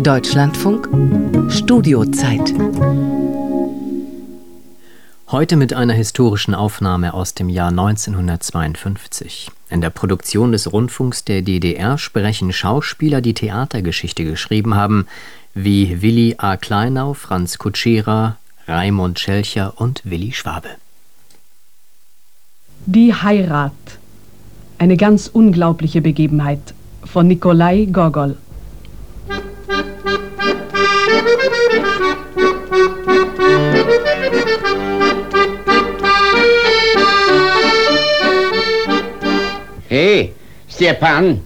Deutschlandfunk Studiozeit. Heute mit einer historischen Aufnahme aus dem Jahr 1952. In der Produktion des Rundfunks der DDR sprechen Schauspieler, die Theatergeschichte geschrieben haben, wie Willi A. Kleinau, Franz Kutschera, Raimund Schelcher und Willi Schwabe. Die Heirat. Eine ganz unglaubliche Begebenheit von Nikolai Gogol. Hey, Stepan!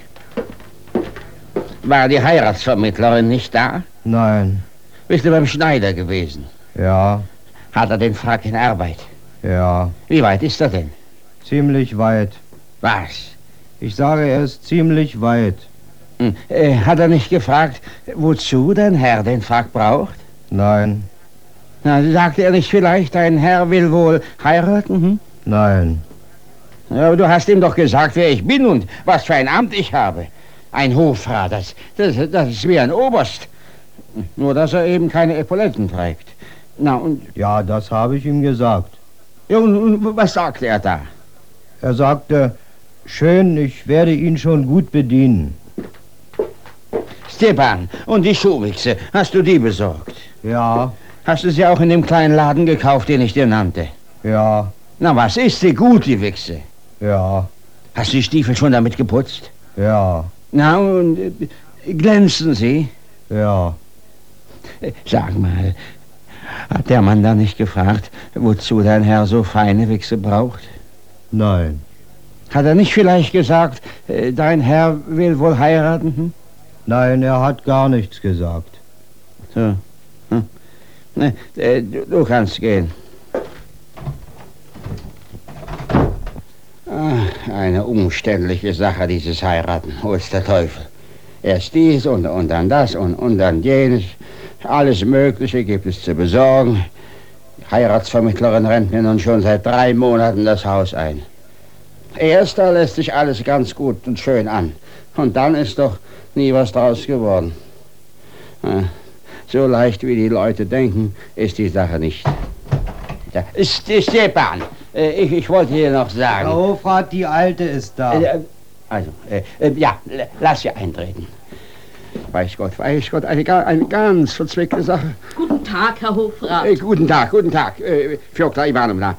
War die Heiratsvermittlerin nicht da? Nein. Bist du beim Schneider gewesen? Ja. Hat er den Frack in Arbeit? Ja. Wie weit ist er denn? Ziemlich weit. Was? Ich sage, er ist ziemlich weit. Hat er nicht gefragt, wozu dein Herr den Frack braucht? Nein. Na, sagte er nicht vielleicht, dein Herr will wohl heiraten? Nein. Ja, aber du hast ihm doch gesagt, wer ich bin und was für ein Amt ich habe. Ein Hofrat, das ist wie ein Oberst. Nur, dass er eben keine Epauletten trägt. Na, und... Ja, das habe ich ihm gesagt. Ja, und was sagte er da? Er sagte, schön, ich werde ihn schon gut bedienen. Stepan, und die Schuhwichse, hast du die besorgt? Ja. Hast du sie auch in dem kleinen Laden gekauft, den ich dir nannte? Ja. Na, was ist sie gut, die Wichse? Ja. Hast du die Stiefel schon damit geputzt? Ja. Na, und glänzen sie? Ja. Sag mal, hat der Mann da nicht gefragt, wozu dein Herr so feine Wichse braucht? Nein. Hat er nicht vielleicht gesagt, dein Herr will wohl heiraten? Nein, er hat gar nichts gesagt. So. Du kannst gehen. Eine umständliche Sache, dieses Heiraten. Hol's der Teufel. Erst dies und dann das und dann jenes. Alles Mögliche gibt es zu besorgen. Die Heiratsvermittlerin rennt mir nun schon seit 3 Monaten das Haus ein. Erst da lässt sich alles ganz gut und schön an. Und dann ist doch nie was draus geworden. So leicht wie die Leute denken, ist die Sache nicht. Da ist Stepan. Ich wollte dir noch sagen. Herr Hofrat, die Alte ist da. Ja, lass sie eintreten. Weiß Gott, eine ganz verzwickte Sache. Guten Tag, Herr Hofrat. Guten Tag, Fjokla Ivanovna.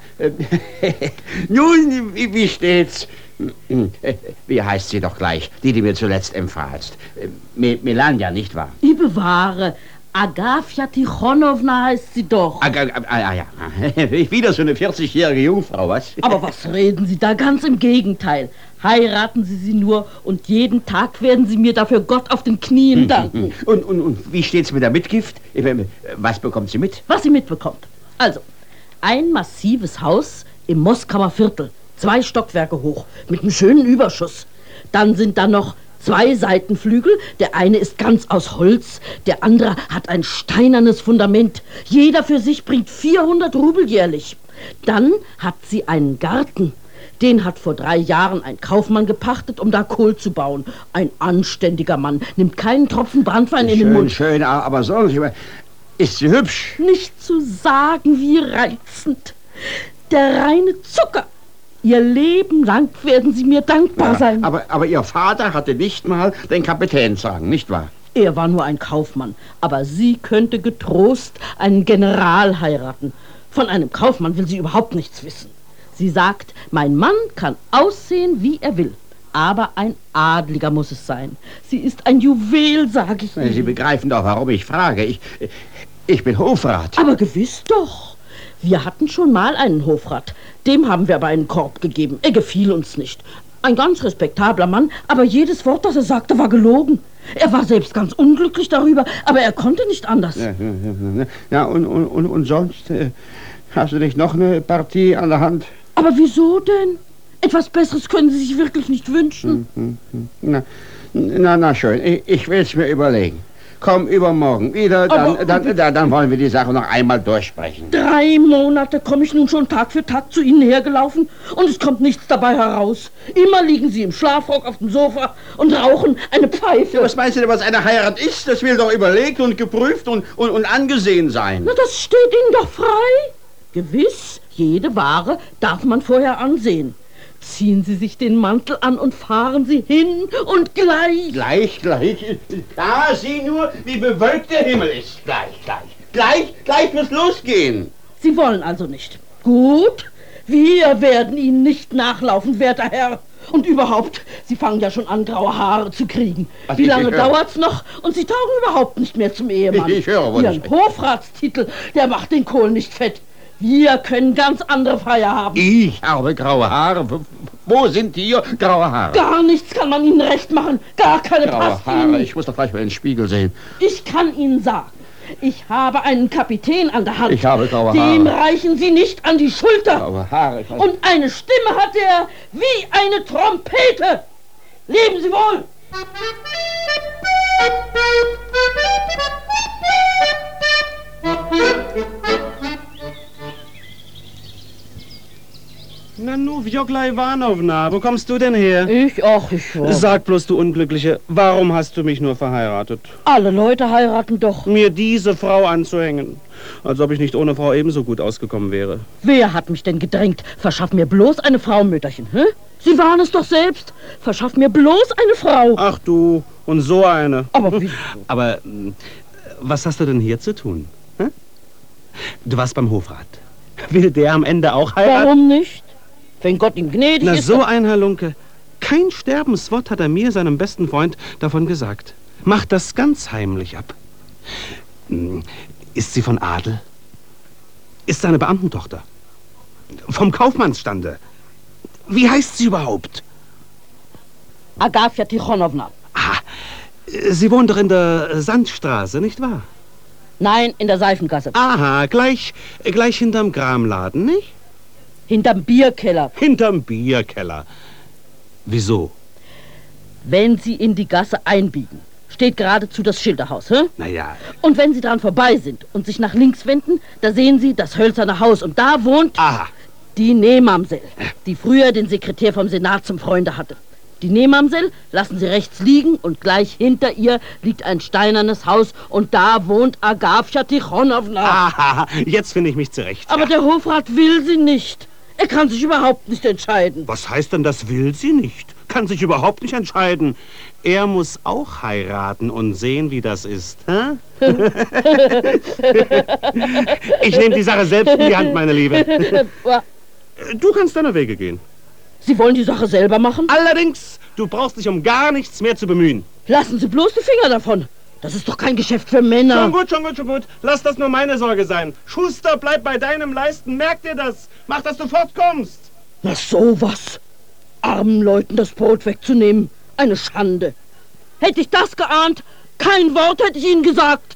Nun, wie steht's? Wie heißt sie doch gleich, die mir zuletzt empfahlst? Melania, nicht wahr? Ich bewahre. Agafja Tichonowna heißt sie doch. Ja. Wieder so eine 40-jährige Jungfrau, was? Aber was reden Sie da? Ganz im Gegenteil. Heiraten Sie sie nur und jeden Tag werden Sie mir dafür Gott auf den Knien danken. Und wie steht's mit der Mitgift? Was bekommt sie mit? Was sie mitbekommt. Also, ein massives Haus im Moskauer Viertel. 2 Stockwerke hoch, mit einem schönen Überschuss. Dann sind da noch 2 Seitenflügel, der eine ist ganz aus Holz, der andere hat ein steinernes Fundament. Jeder für sich bringt 400 Rubel jährlich. Dann hat sie einen Garten. Den hat vor 3 Jahren ein Kaufmann gepachtet, um da Kohl zu bauen. Ein anständiger Mann, nimmt keinen Tropfen Branntwein in den Mund. Schön, aber sonst ist sie hübsch. Nicht zu sagen, wie reizend. Der reine Zucker. Ihr Leben lang werden Sie mir dankbar sein. Aber Ihr Vater hatte nicht mal den Kapitänsrang, nicht wahr? Er war nur ein Kaufmann, aber sie könnte getrost einen General heiraten. Von einem Kaufmann will sie überhaupt nichts wissen. Sie sagt, mein Mann kann aussehen, wie er will. Aber ein Adliger muss es sein. Sie ist ein Juwel, sage ich Ihnen. Sie begreifen doch, warum ich frage. Ich bin Hofrat. Aber gewiss doch. Wir hatten schon mal einen Hofrat. Dem haben wir aber einen Korb gegeben. Er gefiel uns nicht. Ein ganz respektabler Mann, aber jedes Wort, das er sagte, war gelogen. Er war selbst ganz unglücklich darüber, aber er konnte nicht anders. Ja, und sonst? Hast du nicht noch eine Partie an der Hand? Aber wieso denn? Etwas Besseres können Sie sich wirklich nicht wünschen. Na schön, ich will es mir überlegen. Komm übermorgen wieder, dann wollen wir die Sache noch einmal durchsprechen. 3 Monate komme ich nun schon Tag für Tag zu Ihnen hergelaufen und es kommt nichts dabei heraus. Immer liegen Sie im Schlafrock auf dem Sofa und rauchen eine Pfeife. Ja, was meinst du denn, was eine Heirat ist? Das will doch überlegt und geprüft und angesehen sein. Na, das steht Ihnen doch frei. Gewiss, jede Ware darf man vorher ansehen. Ziehen Sie sich den Mantel an und fahren Sie hin und gleich. Gleich. Da, sieh nur, wie bewölkt der Himmel ist. Gleich wird's losgehen. Sie wollen also nicht. Gut, wir werden Ihnen nicht nachlaufen, werter Herr. Und überhaupt, Sie fangen ja schon an, graue Haare zu kriegen. Wie lange dauert's noch? Und Sie taugen überhaupt nicht mehr zum Ehemann. Ich höre wohl. Ihren Hofratstitel, der macht den Kohl nicht fett. Wir können ganz andere Feier haben. Ich habe graue Haare. Wo sind hier graue Haare? Gar nichts kann man Ihnen recht machen. Gar keine Graue Haare. Ihnen. Ich muss doch gleich mal in den Spiegel sehen. Ich kann Ihnen sagen, ich habe einen Kapitän an der Hand. Ich habe graue Haare. Dem reichen Sie nicht an die Schulter. Graue Haare. Und eine Stimme hat er wie eine Trompete. Leben Sie wohl. Nanu, Vjogla Ivanovna, wo kommst du denn her? Ich. Sag bloß, du Unglückliche, warum hast du mich nur verheiratet? Alle Leute heiraten doch. Mir diese Frau anzuhängen, als ob ich nicht ohne Frau ebenso gut ausgekommen wäre. Wer hat mich denn gedrängt? Verschaff mir bloß eine Frau, Mütterchen, hä? Sie waren es doch selbst. Verschaff mir bloß eine Frau. Ach du, und so eine. Aber wie? Aber was hast du denn hier zu tun? Hä? Du warst beim Hofrat. Will der am Ende auch heiraten? Warum nicht? Wenn Gott ihm gnädig Na, ist. so ein Halunke. Kein Sterbenswort hat er mir, seinem besten Freund, davon gesagt. Macht das ganz heimlich ab. Ist sie von Adel? Ist seine Beamtentochter? Vom Kaufmannsstande? Wie heißt sie überhaupt? Agafja Tichonowna. Ah, sie wohnt doch in der Sandstraße, nicht wahr? Nein, in der Seifengasse. Aha, gleich hinterm Kramladen, nicht? Hinterm Bierkeller. Hinterm Bierkeller. Wieso? Wenn Sie in die Gasse einbiegen, steht geradezu das Schilderhaus, hä? Naja. Und wenn Sie dran vorbei sind und sich nach links wenden, da sehen Sie das hölzerne Haus. Und da wohnt Aha. die Nähmamsel, die früher den Sekretär vom Senat zum Freunde hatte. Die Nähmamsel lassen Sie rechts liegen und gleich hinter ihr liegt ein steinernes Haus und da wohnt Agafja Tichonowna. Aha, jetzt finde ich mich zurecht. Aber ja. der Hofrat will sie nicht. Er kann sich überhaupt nicht entscheiden. Was heißt denn, das will sie nicht? Kann sich überhaupt nicht entscheiden. Er muss auch heiraten und sehen, wie das ist. Hä? Ich nehme die Sache selbst in die Hand, meine Liebe. Du kannst deine Wege gehen. Sie wollen die Sache selber machen? Allerdings, du brauchst dich um gar nichts mehr zu bemühen. Lassen Sie bloß die Finger davon. Das ist doch kein Geschäft für Männer. Schon gut. Lass das nur meine Sorge sein. Schuster, bleib bei deinem Leisten. Merk dir das. Mach, dass du fortkommst. Na sowas. Armen Leuten das Brot wegzunehmen. Eine Schande. Hätte ich das geahnt, kein Wort hätte ich Ihnen gesagt.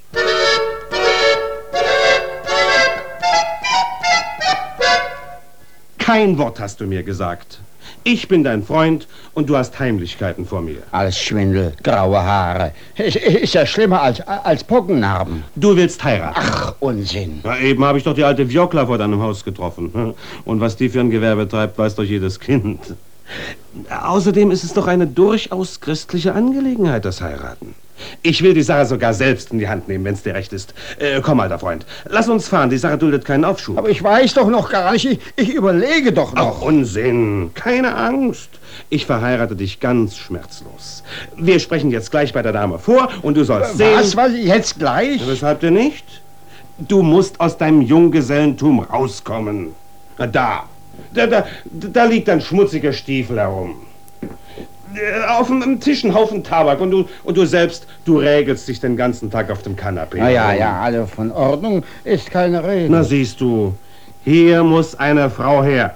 Kein Wort hast du mir gesagt. Ich bin dein Freund und du hast Heimlichkeiten vor mir. Alles Schwindel, graue Haare. Ist ja schlimmer als Pockennarben. Du willst heiraten. Ach, Unsinn. Na, eben habe ich doch die alte Vjogla vor deinem Haus getroffen. Und was die für ein Gewerbe treibt, weiß doch jedes Kind. Außerdem ist es doch eine durchaus christliche Angelegenheit, das Heiraten. Ich will die Sache sogar selbst in die Hand nehmen, wenn es dir recht ist. Komm, alter Freund, lass uns fahren. Die Sache duldet keinen Aufschub. Aber ich weiß doch noch gar nicht. Ich überlege doch noch. Ach, Unsinn. Keine Angst. Ich verheirate dich ganz schmerzlos. Wir sprechen jetzt gleich bei der Dame vor und du sollst sehen... Was? Jetzt gleich? Weshalb denn nicht? Du musst aus deinem Junggesellentum rauskommen. Na, da liegt ein schmutziger Stiefel herum. Auf dem Tisch ein Haufen Tabak und du selbst, du rägelst dich den ganzen Tag auf dem Kanapee. Na ja, also von Ordnung ist keine Rede. Na siehst du, hier muss eine Frau her.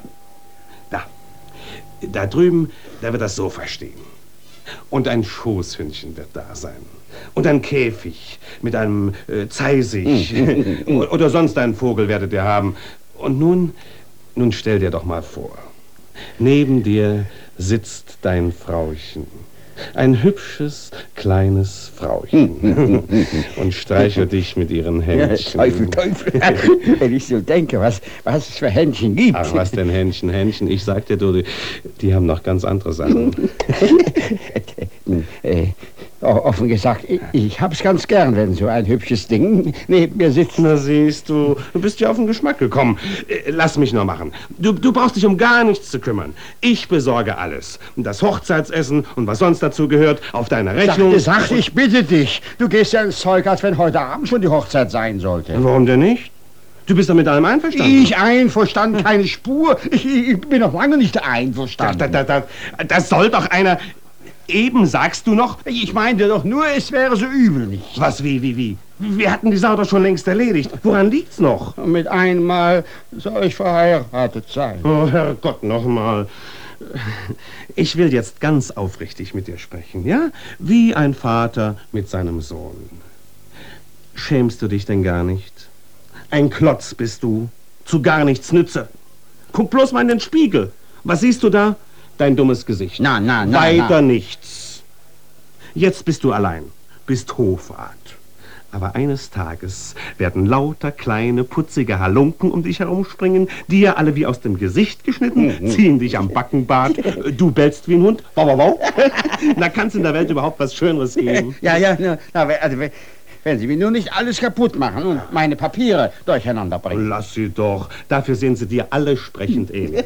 Da drüben, da wird das Sofa stehen. Und ein Schoßhündchen wird da sein. Und ein Käfig mit einem Zeisig. Oder sonst einen Vogel werdet ihr haben. Und nun stell dir doch mal vor. Neben dir sitzt dein Frauchen. Ein hübsches, kleines Frauchen. Und streichelt dich mit ihren Händchen. Ja, Teufel. Wenn ich so denke, was es für Händchen gibt. Ach, was denn Händchen? Ich sag dir, du, die haben noch ganz andere Sachen. Offen gesagt, ich hab's ganz gern, wenn so ein hübsches Ding neben mir sitzt. Na siehst du, du bist ja auf den Geschmack gekommen. Lass mich nur machen. Du brauchst dich um gar nichts zu kümmern. Ich besorge alles. Das Hochzeitsessen und was sonst dazu gehört, auf deine Rechnung. Sag, ich bitte dich. Du gehst ja ins Zeug, als wenn heute Abend schon die Hochzeit sein sollte. Warum denn nicht? Du bist doch mit allem einverstanden. Ich einverstanden, keine Spur. Ich bin noch lange nicht einverstanden. Das soll doch einer... Eben sagst du noch... Ich meinte doch nur, es wäre so übel nicht. Was, wie? Wir hatten die Sache doch schon längst erledigt. Woran liegt's noch? Mit einmal soll ich verheiratet sein. Oh, Herrgott, nochmal. Ich will jetzt ganz aufrichtig mit dir sprechen, ja? Wie ein Vater mit seinem Sohn. Schämst du dich denn gar nicht? Ein Klotz bist du, zu gar nichts nütze. Guck bloß mal in den Spiegel. Was siehst du da? Dein dummes Gesicht. Na. Weiter nichts. Jetzt bist du allein, bist Hofrat. Aber eines Tages werden lauter kleine, putzige Halunken um dich herumspringen, dir alle wie aus dem Gesicht geschnitten, ziehen dich am Backenbart, du bellst wie ein Hund. Wow. Na, kann's in der Welt überhaupt was Schöneres geben? Wenn Sie mir nur nicht alles kaputt machen und meine Papiere durcheinander bringen. Lass sie doch. Dafür sehen sie dir alle sprechend ähnlich.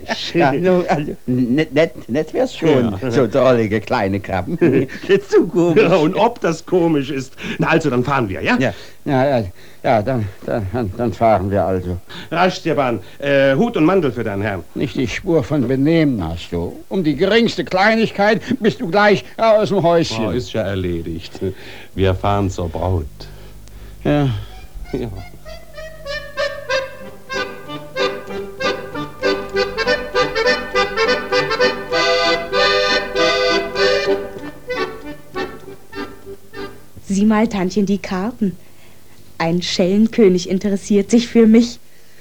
Nett wär's schon. Ja. So drollige kleine Krabben. Zu komisch. Ja, und ob das komisch ist. Na also, dann fahren wir, ja? Ja, dann fahren wir also. Rasch, Stepan. Hut und Mantel für deinen Herrn. Nicht die Spur von Benehmen hast du. Um die geringste Kleinigkeit bist du gleich aus dem Häuschen. Oh, ist ja erledigt. Wir fahren zur Braut. Ja. Sieh mal, Tantchen, die Karten. Ein Schellenkönig interessiert sich für mich.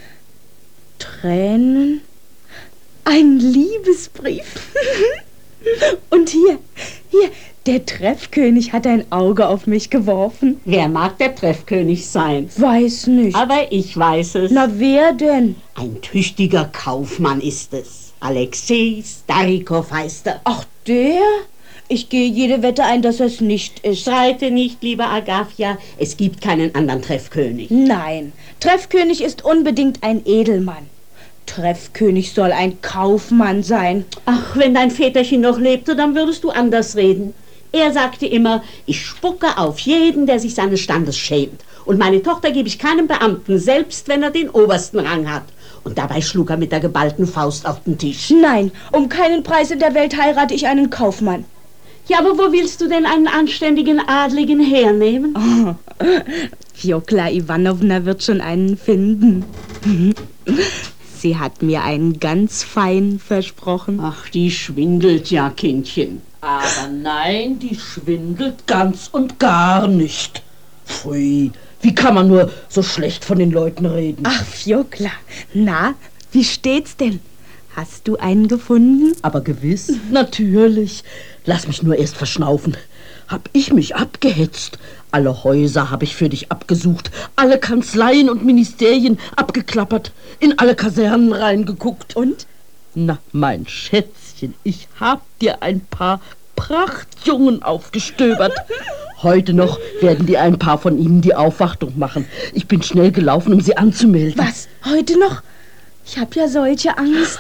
Tränen? Ein Liebesbrief. Und hier, der Treffkönig hat ein Auge auf mich geworfen. Wer mag der Treffkönig sein? Weiß nicht. Aber ich weiß es. Na, wer denn? Ein tüchtiger Kaufmann ist es. Alexei Starikow heißt er. Ach, der? Ich gehe jede Wette ein, dass es nicht ist. Streite nicht, liebe Agafia. Es gibt keinen anderen Treffkönig. Nein, Treffkönig ist unbedingt ein Edelmann. Treffkönig soll ein Kaufmann sein. Ach, wenn dein Väterchen noch lebte, dann würdest du anders reden. Er sagte immer, ich spucke auf jeden, der sich seines Standes schämt. Und meine Tochter gebe ich keinem Beamten, selbst wenn er den obersten Rang hat. Und dabei schlug er mit der geballten Faust auf den Tisch. Nein, um keinen Preis in der Welt heirate ich einen Kaufmann. Ja, aber wo willst du denn einen anständigen Adligen hernehmen? Oh, Fjokla Iwanowna wird schon einen finden. Sie hat mir einen ganz feinen versprochen. Ach, die schwindelt ja, Kindchen. Aber nein, die schwindelt ganz und gar nicht. Pfui, wie kann man nur so schlecht von den Leuten reden? Ach, Fjokla, na, wie steht's denn? Hast du einen gefunden? Aber gewiss, natürlich. Lass mich nur erst verschnaufen. Hab ich mich abgehetzt? Alle Häuser habe ich für dich abgesucht, alle Kanzleien und Ministerien abgeklappert, in alle Kasernen reingeguckt. Und? Na, mein Schätzchen, ich hab dir ein paar Prachtjungen aufgestöbert. Heute noch werden dir ein paar von ihnen die Aufwartung machen. Ich bin schnell gelaufen, um sie anzumelden. Was? Heute noch? Ich hab ja solche Angst.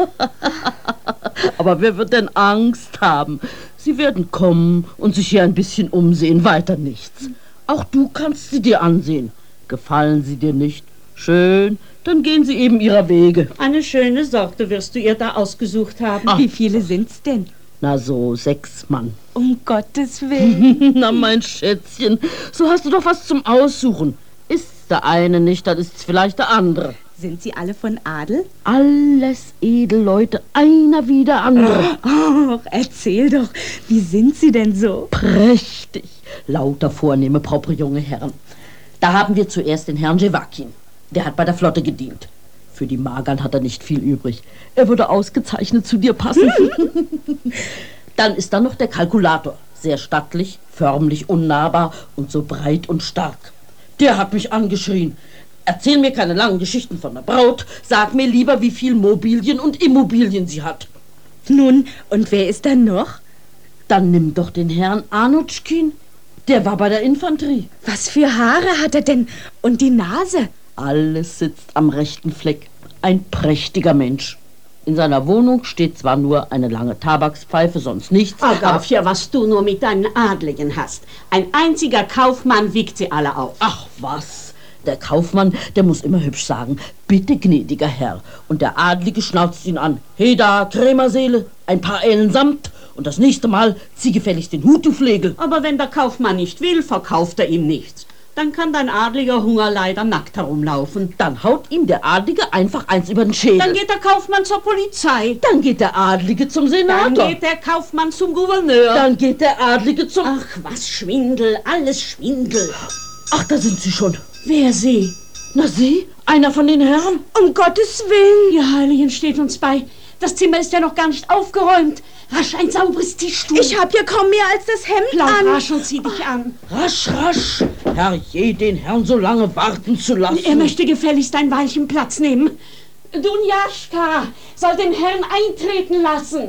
Aber wer wird denn Angst haben? Sie werden kommen und sich hier ein bisschen umsehen, weiter nichts. Auch du kannst sie dir ansehen. Gefallen sie dir nicht? Schön, dann gehen sie eben ihrer Wege. Eine schöne Sorte wirst du ihr da ausgesucht haben. Wie viele sind's denn? Na so, 6 Mann. Um Gottes Willen. Na, mein Schätzchen, so hast du doch was zum Aussuchen. Ist's der eine nicht, dann ist's vielleicht der andere. Sind sie alle von Adel? Alles Edelleute, einer wie der andere. Oh, erzähl doch, wie sind sie denn so? Prächtig, lauter vornehme, propre junge Herren. Da haben wir zuerst den Herrn Jewakin. Der hat bei der Flotte gedient. Für die Magern hat er nicht viel übrig. Er würde ausgezeichnet zu dir passen. Dann ist da noch der Kalkulator, sehr stattlich, förmlich unnahbar und so breit und stark. Der hat mich angeschrien. Erzähl mir keine langen Geschichten von der Braut, sag mir lieber, wie viel Mobilien und Immobilien sie hat. Nun, und wer ist dann noch? Dann nimm doch den Herrn Anutschkin. Der war bei der Infanterie. Was für Haare hat er denn? Und die Nase? Alles sitzt am rechten Fleck. Ein prächtiger Mensch. In seiner Wohnung steht zwar nur eine lange Tabakspfeife, sonst nichts. Agafja, was du nur mit deinen Adligen hast. Ein einziger Kaufmann wiegt sie alle auf. Ach was, der Kaufmann, der muss immer hübsch sagen, bitte gnädiger Herr. Und der Adlige schnauzt ihn an. Heda, Krämerseele, ein paar Ellen Samt. Und das nächste Mal zieh gefälligst den Hut, du Flegel. Aber wenn der Kaufmann nicht will, verkauft er ihm nichts. Dann kann dein adliger Hungerleider nackt herumlaufen. Dann haut ihm der Adlige einfach eins über den Schädel. Dann geht der Kaufmann zur Polizei. Dann geht der Adlige zum Senator. Dann geht der Kaufmann zum Gouverneur. Dann geht der Adlige zum... Ach, was Schwindel, alles Schwindel. Ach, da sind sie schon. Wer sie? Na sie, einer von den Herren. Um Gottes Willen. Ihr Heiligen steht uns bei. Das Zimmer ist ja noch gar nicht aufgeräumt. Rasch ein sauberes Tischtuch. Ich hab hier kaum mehr als das Hemd Lauf an. rasch und zieh dich an. Rasch, rasch. Herrje, den Herrn so lange warten zu lassen. Er möchte gefälligst ein Weilchen Platz nehmen. Dunjaschka soll den Herrn eintreten lassen.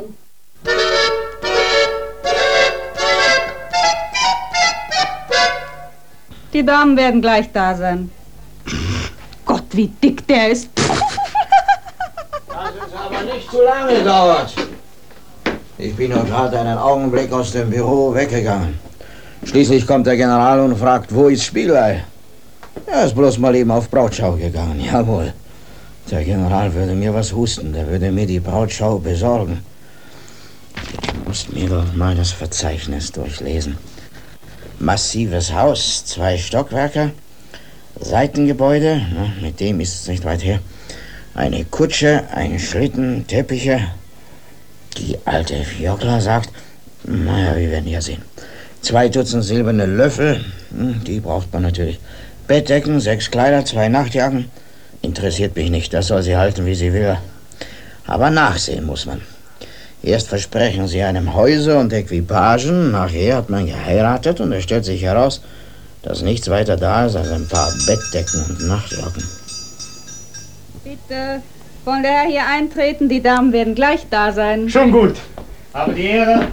Die Damen werden gleich da sein. Gott, wie dick der ist. Dass es aber nicht zu lange dauert. Ich bin nur gerade einen Augenblick aus dem Büro weggegangen. Schließlich kommt der General und fragt, wo ist Spiegelei? Er ist bloß mal eben auf Brautschau gegangen, jawohl. Der General würde mir was husten, der würde mir die Brautschau besorgen. Ich muss mir doch mal das Verzeichnis durchlesen. Massives Haus, 2 Stockwerke, Seitengebäude, mit dem ist es nicht weit her. Eine Kutsche, ein Schlitten, Teppiche. Die alte Fiokla sagt, naja, wir werden ja sehen. 2 Dutzend silberne Löffel, die braucht man natürlich. Bettdecken, 6 Kleider, 2 Nachtjacken. Interessiert mich nicht, das soll sie halten, wie sie will. Aber nachsehen muss man. Erst versprechen sie einem Häuser und Equipagen, nachher hat man geheiratet und es stellt sich heraus, dass nichts weiter da ist als ein paar Bettdecken und Nachtjacken. Bitte, wollen der Herr hier eintreten? Die Damen werden gleich da sein. Schon gut. Habe die Ehre.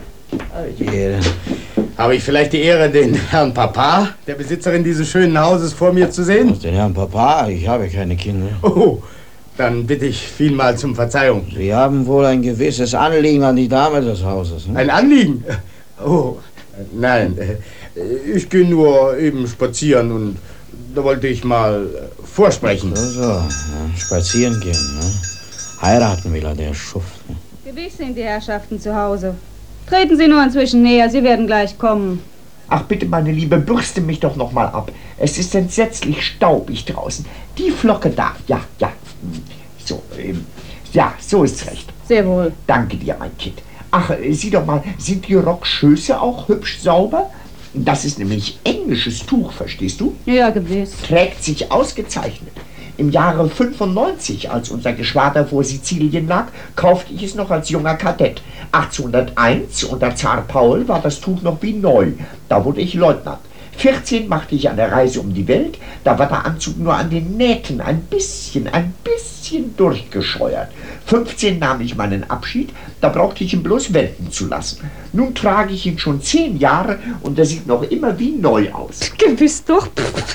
Habe ich vielleicht die Ehre, den Herrn Papa, der Besitzerin dieses schönen Hauses, vor mir zu sehen? Den Herrn Papa? Ich habe keine Kinder. Oh, dann bitte ich vielmals um Verzeihung. Sie haben wohl ein gewisses Anliegen an die Dame des Hauses. Ein Anliegen? Oh, nein. Ich gehe nur eben spazieren und da wollte ich mal vorsprechen. So, ja, spazieren gehen, ne? Heiraten will er, der Schuft. Ne? Gewiss sind die Herrschaften zu Hause. Treten Sie nur inzwischen näher, Sie werden gleich kommen. Ach bitte, meine Liebe, bürste mich doch noch mal ab. Es ist entsetzlich staubig draußen. Die Flocke da, ja. So, ja, so ist's recht. Sehr wohl. Danke dir, mein Kind. Ach, sieh doch mal, sind die Rockschöße auch hübsch sauber? Das ist nämlich englisches Tuch, verstehst du? Ja, gewiss. Trägt sich ausgezeichnet. Im Jahre 95, als unser Geschwader vor Sizilien lag, kaufte ich es noch als junger Kadett. 1801, unter Zar Paul, war das Tuch noch wie neu. Da wurde ich Leutnant. 14 machte ich eine Reise um die Welt. Da war der Anzug nur an den Nähten ein bisschen durchgescheuert. 15 nahm ich meinen Abschied. Da brauchte ich ihn bloß welten zu lassen. Nun trage ich ihn schon 10 Jahre und er sieht noch immer wie neu aus. Gewiss doch.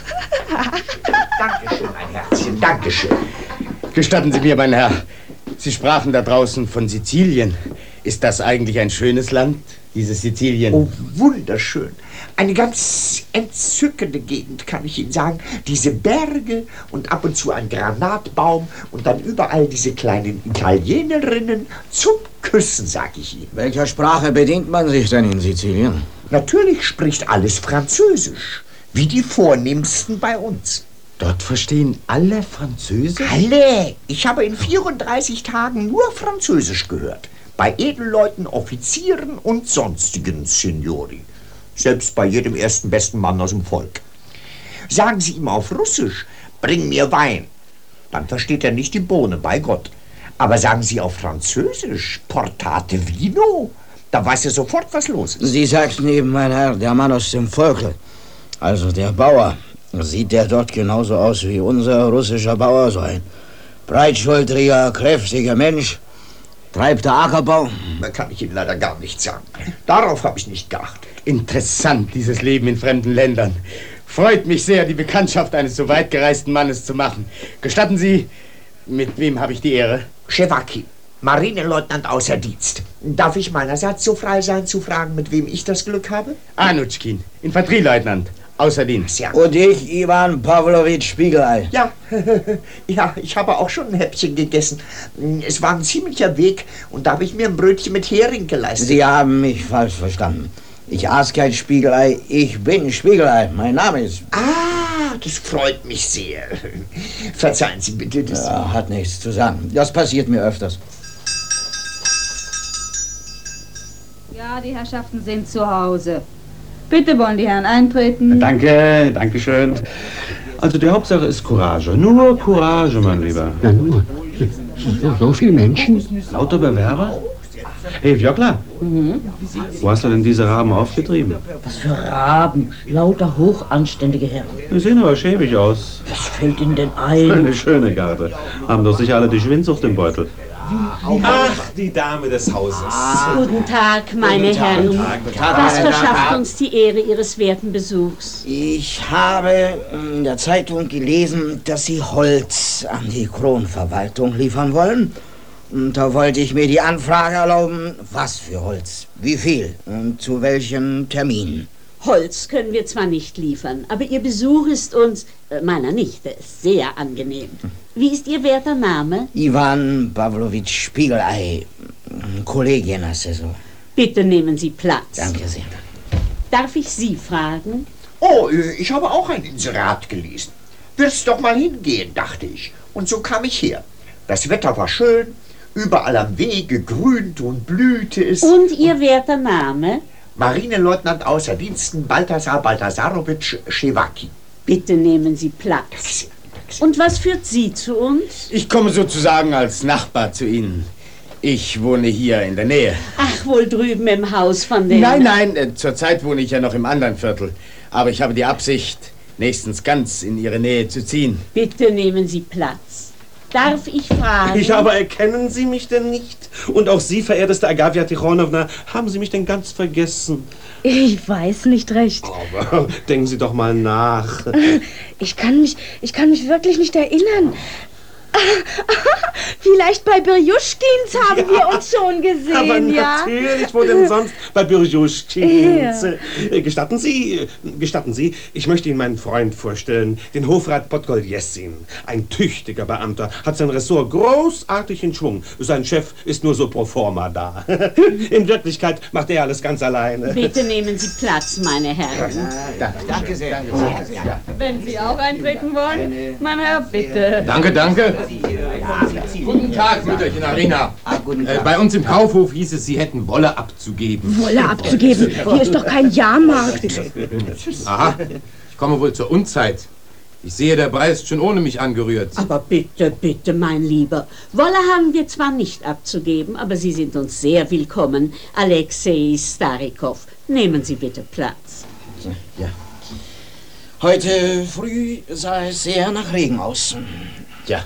Dankeschön, mein Herzchen, dankeschön. Gestatten Sie mir, mein Herr, Sie sprachen da draußen von Sizilien. Ist das eigentlich ein schönes Land, dieses Sizilien? Oh, wunderschön. Eine ganz entzückende Gegend, kann ich Ihnen sagen. Diese Berge und ab und zu ein Granatbaum und dann überall diese kleinen Italienerinnen zum Küssen, sag ich Ihnen. Welcher Sprache bedient man sich denn in Sizilien? Natürlich spricht alles Französisch, wie die Vornehmsten bei uns. Dort verstehen alle Französisch? Alle! Ich habe in 34 Tagen nur Französisch gehört. Bei Edelleuten, Offizieren und sonstigen Signori. Selbst bei jedem ersten besten Mann aus dem Volk. Sagen Sie ihm auf Russisch, bring mir Wein. Dann versteht er nicht die Bohne, bei Gott. Aber sagen Sie auf Französisch, portate vino, Da weißt du sofort, was los ist. Sie sagten eben, mein Herr, der Mann aus dem Volke, also der Bauer, sieht der dort genauso aus wie unser russischer Bauer, so ein breitschultriger, kräftiger Mensch. Treibt der Ackerbau? Da kann ich Ihnen leider gar nichts sagen. Darauf habe ich nicht geachtet. Interessant, dieses Leben in fremden Ländern. Freut mich sehr, die Bekanntschaft eines so weit gereisten Mannes zu machen. Gestatten Sie, mit wem habe ich die Ehre? Schewaki, Marineleutnant außer Dienst. Darf ich meinerseits so frei sein, zu fragen, mit wem ich das Glück habe? Anutschkin, Infanterieleutnant, außer Dienst. Ja. Und ich, Iwan Pawlowitsch Spiegelei. Ja, ja, ich habe auch schon ein Häppchen gegessen. Es war ein ziemlicher Weg und da habe ich mir ein Brötchen mit Hering geleistet. Sie haben mich falsch verstanden. Ich aß kein Spiegelei, ich bin Spiegelei. Mein Name ist... Ah, das freut mich sehr. Verzeihen Sie bitte das. Ja, hat nichts zu sagen. Das passiert mir öfters. Ja, die Herrschaften sind zu Hause. Bitte wollen die Herren eintreten. Danke, danke schön. Also die Hauptsache ist Courage. Nur Courage, mein Lieber. Na nur, so viele Menschen. Lauter Bewerber? Hey, Vjokla, wo hast du denn diese Raben aufgetrieben? Was für Raben, lauter hochanständige Herren. Die sehen aber schäbig aus. Was fällt Ihnen denn ein? Eine schöne Garde. Haben doch sicher alle die Schwindsucht im Beutel. Ach, die Dame des Hauses. Guten Tag, meine Herren. Was verschafft uns die Ehre Ihres werten Besuchs? Ich habe in der Zeitung gelesen, dass Sie Holz an die Kronverwaltung liefern wollen. Und da wollte ich mir die Anfrage erlauben, was für Holz, wie viel und zu welchem Termin. Holz können wir zwar nicht liefern, aber Ihr Besuch ist uns, meiner Nichte, sehr angenehm. Wie ist Ihr werter Name? Iwan Pawlowitsch Spiegelei, Kollegienassessor. Bitte nehmen Sie Platz. Danke sehr. Darf ich Sie fragen? Oh, ich habe auch ein Inserat gelesen. Willst doch mal hingehen, dachte ich. Und so kam ich her. Das Wetter war schön, überall am Wege grünte und blühte es. Und Ihr werter Name? Marineleutnant außer Diensten Balthasar Balthasarowitsch Schewaki. Bitte nehmen Sie Platz. Und was führt Sie zu uns? Ich komme sozusagen als Nachbar zu Ihnen. Ich wohne hier in der Nähe. Ach, wohl drüben im Haus von den... Nein, zurzeit wohne ich ja noch im anderen Viertel. Aber ich habe die Absicht, nächstens ganz in Ihre Nähe zu ziehen. Bitte nehmen Sie Platz. Darf ich fragen? Aber erkennen Sie mich denn nicht? Und auch Sie, verehrteste Agafja Tichonowna, haben Sie mich denn ganz vergessen? Ich weiß nicht recht. Aber denken Sie doch mal nach. Ich kann mich wirklich nicht erinnern. Vielleicht bei Birjuschkins haben wir uns schon gesehen, aber ja? natürlich, wo denn sonst? Bei Birjuschkins. Ja. Gestatten Sie, ich möchte Ihnen meinen Freund vorstellen, den Hofrat Podgoljessin. Ein tüchtiger Beamter, hat sein Ressort großartig in Schwung. Sein Chef ist nur so pro forma da. In Wirklichkeit macht er alles ganz alleine. Bitte nehmen Sie Platz, meine Herren. Danke sehr. Wenn Sie auch eintreten wollen, mein Herr, bitte. Danke. Guten Tag, Mütterchen Arina. Guten Tag. Bei uns im Kaufhof hieß es, Sie hätten Wolle abzugeben. Wolle abzugeben? Hier ist doch kein Jahrmarkt. Aha, ich komme wohl zur Unzeit. Ich sehe, der Preis ist schon ohne mich angerührt. Aber bitte, bitte, mein Lieber. Wolle haben wir zwar nicht abzugeben, aber Sie sind uns sehr willkommen. Alexei Starikow, nehmen Sie bitte Platz. Ja. Heute früh sah es sehr nach Regen aus. Ja.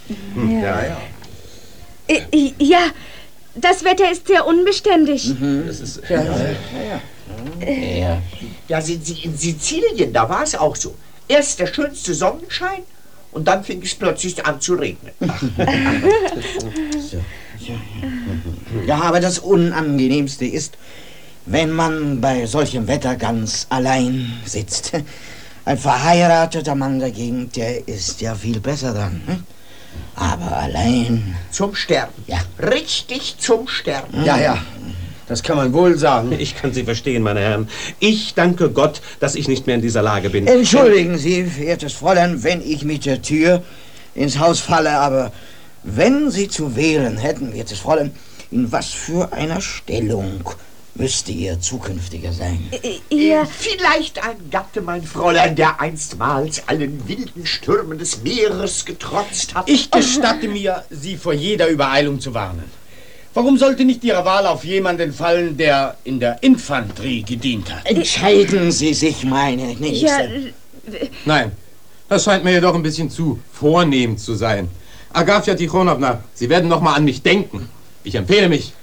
Ja, das Wetter ist sehr unbeständig. Das ist... Ja, sind Sie in Sizilien, da war es auch so. Erst der schönste Sonnenschein und dann fing es plötzlich an zu regnen. Ja, aber das Unangenehmste ist, wenn man bei solchem Wetter ganz allein sitzt. Ein verheirateter Mann dagegen, der ist ja viel besser dran. Ne? Aber allein... Zum Sterben. Ja. Richtig zum Sterben. Ja, das kann man wohl sagen. Ich kann Sie verstehen, meine Herren. Ich danke Gott, dass ich nicht mehr in dieser Lage bin. Entschuldigen Sie, verehrtes Fräulein, wenn ich mit der Tür ins Haus falle, aber wenn Sie zu wählen hätten, verehrtes Fräulein, in was für einer Stellung müsste Ihr zukünftiger sein? Vielleicht ein Gatte, mein Fräulein, der einstmals allen wilden Stürmen des Meeres getrotzt hat. Ich gestatte mir, Sie vor jeder Übereilung zu warnen. Warum sollte nicht Ihre Wahl auf jemanden fallen, der in der Infanterie gedient hat? Entscheiden Sie sich, meine Nächste. Ja, Nein, das scheint mir jedoch ein bisschen zu vornehm zu sein. Agafja Tichonowna, Sie werden noch mal an mich denken. Ich empfehle mich.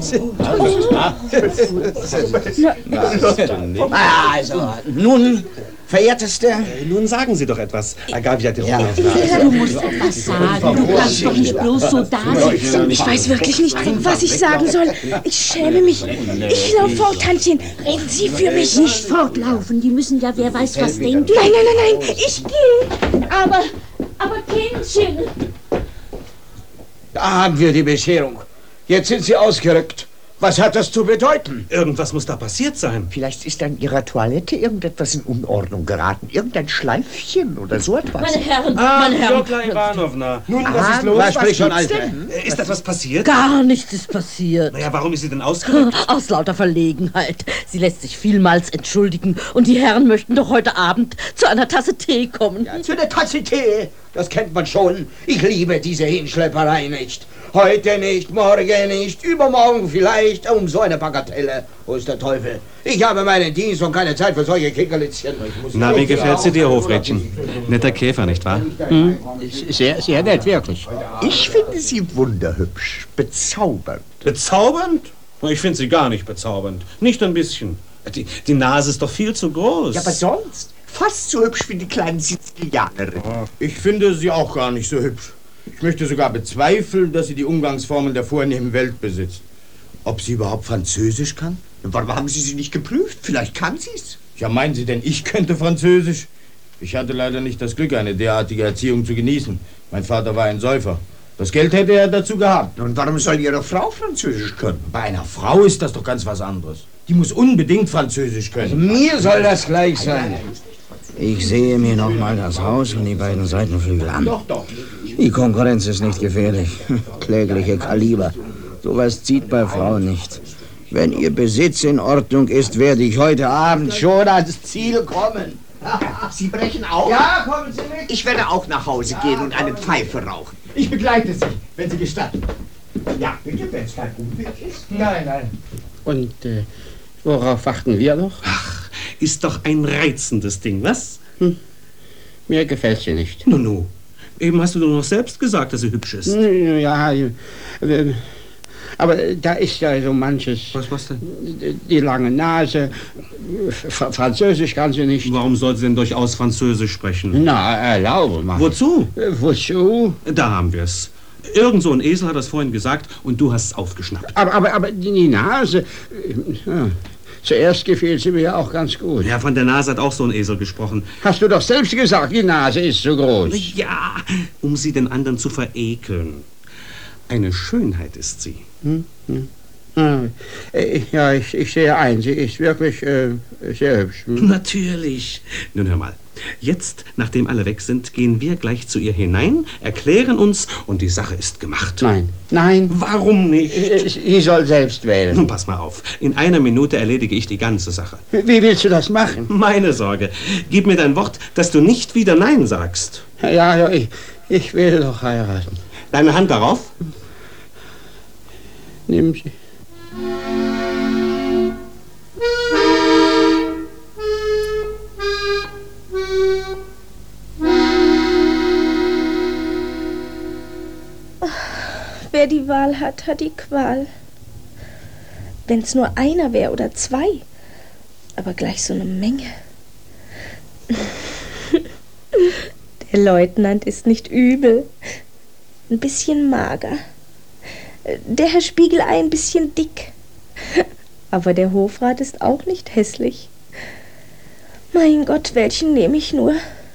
Also, nun, verehrteste... Nun sagen Sie doch etwas, Agafja Tichonowna. Du musst etwas sagen. Du kannst doch nicht bloß so da sitzen. ich weiß wirklich nicht, was ich sagen soll. Ich schäme mich. Ich laufe fort, Tantchen. Reden Sie für mich. Nicht fortlaufen, die müssen ja wer weiß was denken. Nein, ich gehe. Aber Kindchen... Da haben wir die Bescherung. Jetzt sind Sie ausgerückt. Was hat das zu bedeuten? Irgendwas muss da passiert sein. Vielleicht ist an Ihrer Toilette irgendetwas in Unordnung geraten. Irgendein Schleifchen oder so etwas. Meine Herren, Fjokla Iwanowna. Nun, was ist los? Was spricht schon, Alte? Ist etwas passiert? Gar nichts ist passiert. Naja, warum ist sie denn ausgerückt? Aus lauter Verlegenheit. Sie lässt sich vielmals entschuldigen. Und die Herren möchten doch heute Abend zu einer Tasse Tee kommen. Ja, zu einer Tasse Tee. Das kennt man schon. Ich liebe diese Hinschlepperei nicht. Heute nicht, morgen nicht, übermorgen vielleicht, um so eine Bagatelle. Wo ist der Teufel? Ich habe meinen Dienst und keine Zeit für solche Kickerlitzchen. Na, wie gefällt sie dir, Hofrätchen? Netter Käfer, nicht wahr? Sehr, sehr nett, wirklich. Ich finde sie wunderhübsch, bezaubernd. Bezaubernd? Ich finde sie gar nicht bezaubernd. Nicht ein bisschen. Die Nase ist doch viel zu groß. Ja, aber sonst fast so hübsch wie die kleinen Sizilianerinnen. Ich finde sie auch gar nicht so hübsch. Ich möchte sogar bezweifeln, dass sie die Umgangsformen der vornehmen Welt besitzt. Ob sie überhaupt Französisch kann? Warum haben Sie sie nicht geprüft? Vielleicht kann sie's. Ja, meinen Sie denn, ich könnte Französisch? Ich hatte leider nicht das Glück, eine derartige Erziehung zu genießen. Mein Vater war ein Säufer. Das Geld hätte er dazu gehabt. Und warum soll Ihre Frau Französisch können? Bei einer Frau ist das doch ganz was anderes. Die muss unbedingt Französisch können. Mir soll das gleich sein. Ich sehe mir noch mal das Haus und die beiden Seitenflügel an. Doch. Die Konkurrenz ist nicht gefährlich. Klägliche Kaliber. Sowas zieht bei Frauen nicht. Wenn Ihr Besitz in Ordnung ist, werde ich heute Abend schon ans Ziel kommen. Sie brechen auf? Ja, kommen Sie mit. Ich werde auch nach Hause gehen und eine Pfeife rauchen. Ich begleite Sie, wenn Sie gestatten. Ja, bitte, wenn es kein Umweg ist. Nein. Und worauf warten wir noch? Ach, ist doch ein reizendes Ding, was? Mir gefällt sie nicht. Nu. Eben hast du doch noch selbst gesagt, dass sie hübsch ist. Ja, aber da ist ja so manches. Was denn? Die lange Nase. Französisch kann sie nicht. Warum soll sie denn durchaus Französisch sprechen? Na, erlaube mal. Wozu? Wozu? Da haben wir's. Irgend so ein Esel hat das vorhin gesagt und du hast es aufgeschnappt. Aber die Nase. Zuerst gefiel sie mir ja auch ganz gut. Ja, von der Nase hat auch so ein Esel gesprochen. Hast du doch selbst gesagt, die Nase ist zu groß. Ja, um sie den anderen zu verekeln. Eine Schönheit ist sie. Ja, ich sehe ein, sie ist wirklich sehr hübsch. Natürlich. Nun hör mal. Jetzt, nachdem alle weg sind, gehen wir gleich zu ihr hinein, erklären uns und die Sache ist gemacht. Nein. Warum nicht? Sie soll selbst wählen. Nun, pass mal auf. In einer Minute erledige ich die ganze Sache. Wie willst du das machen? Meine Sorge. Gib mir dein Wort, dass du nicht wieder Nein sagst. Ja, ich will doch heiraten. Deine Hand darauf? Nimm sie. Wer die Wahl hat, hat die Qual. Wenn's nur einer wäre oder zwei, aber gleich so eine Menge. Der Leutnant ist nicht übel. Ein bisschen mager. Der Herr Spiegelei ein bisschen dick. Aber der Hofrat ist auch nicht hässlich. Mein Gott, welchen nehme ich nur?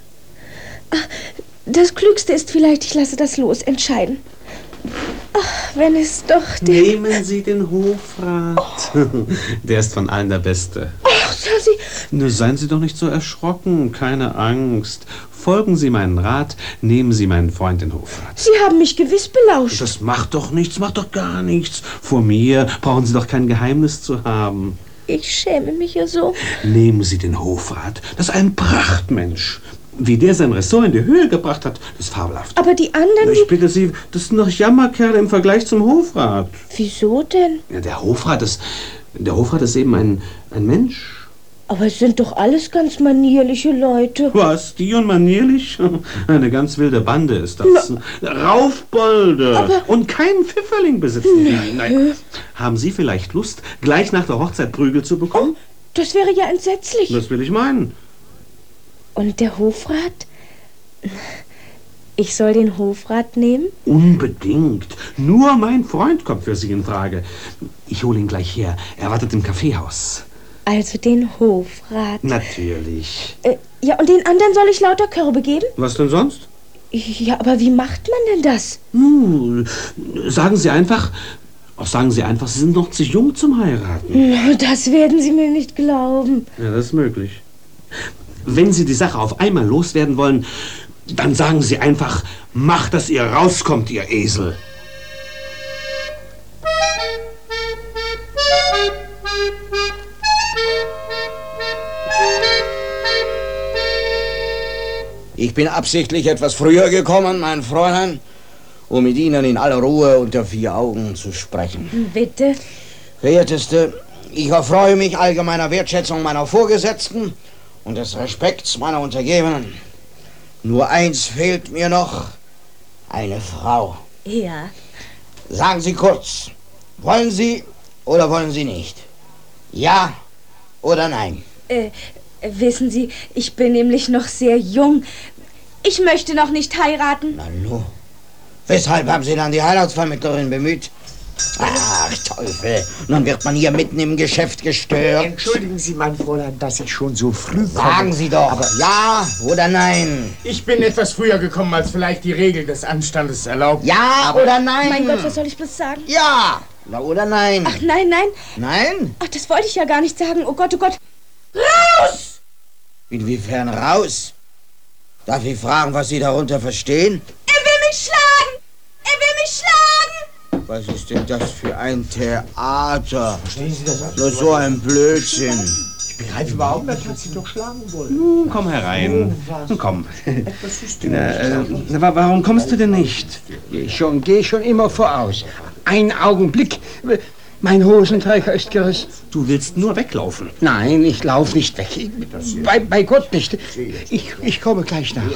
Das Klügste ist vielleicht, ich lasse das Los entscheiden. Ach, wenn es doch der... Nehmen Sie den Hofrat. Oh. Der ist von allen der Beste. Ach, Sie... Nur seien Sie doch nicht so erschrocken. Keine Angst. Folgen Sie meinen Rat. Nehmen Sie meinen Freund den Hofrat. Sie haben mich gewiss belauscht. Das macht doch nichts, macht doch gar nichts. Vor mir brauchen Sie doch kein Geheimnis zu haben. Ich schäme mich ja so. Nehmen Sie den Hofrat. Das ist ein Prachtmensch. Wie der sein Ressort in die Höhe gebracht hat, das ist fabelhaft. Aber die anderen... Ich bitte Sie, das sind doch Jammerkerle im Vergleich zum Hofrat. Wieso denn? Ja, der Hofrat ist eben ein Mensch. Aber es sind doch alles ganz manierliche Leute. Was, die und manierlich? Eine ganz wilde Bande ist das. Raufbolde. Und keinen Pfifferling besitzen die. Nein. Haben Sie vielleicht Lust, gleich nach der Hochzeit Prügel zu bekommen? Oh, das wäre ja entsetzlich. Das will ich meinen. Und der Hofrat? Ich soll den Hofrat nehmen? Unbedingt. Nur mein Freund kommt für Sie in Frage. Ich hole ihn gleich her. Er wartet im Kaffeehaus. Also den Hofrat. Natürlich. Ja, und den anderen soll ich lauter Körbe geben? Was denn sonst? Ja, aber wie macht man denn das? Sagen Sie einfach, Sie sind noch zu jung zum Heiraten. Das werden Sie mir nicht glauben. Ja, das ist möglich. Wenn Sie die Sache auf einmal loswerden wollen, dann sagen Sie einfach, macht, dass ihr rauskommt, ihr Esel. Ich bin absichtlich etwas früher gekommen, mein Fräulein, um mit Ihnen in aller Ruhe unter 4 Augen zu sprechen. Bitte? Verehrteste, ich erfreue mich allgemeiner Wertschätzung meiner Vorgesetzten und des Respekts meiner Untergebenen. Nur eins fehlt mir noch, eine Frau. Ja. Sagen Sie kurz, wollen Sie oder wollen Sie nicht? Ja oder nein? Wissen Sie, ich bin nämlich noch sehr jung. Ich möchte noch nicht heiraten. Na nu, weshalb haben Sie dann die Heiratsvermittlerin bemüht? Ach, Teufel, nun wird man hier mitten im Geschäft gestört. Entschuldigen Sie, mein Fräulein, dass ich schon so früh komme. Sagen Sie doch, aber ja oder nein? Ich bin etwas früher gekommen, als vielleicht die Regel des Anstandes erlaubt. Ja oder nein? Mein Gott, was soll ich bloß sagen? Ja oder nein? Ach, nein, nein. Nein? Ach, das wollte ich ja gar nicht sagen. Oh Gott, oh Gott. Raus! Inwiefern raus? Darf ich fragen, was Sie darunter verstehen? Er will mich schlagen! Er will mich schlagen! Was ist denn das für ein Theater? Verstehen Sie das alles? Nur so ein Blödsinn. Ich begreife überhaupt nicht, was Sie doch schlagen wollen. Nun, komm herein. Nun, komm. Warum kommst du denn nicht? Geh schon immer voraus. Ein Augenblick. Mein Hosenträger ist gerissen. Du willst nur weglaufen. Nein, ich lauf nicht weg. Bei Gott nicht. Ich komme gleich nach.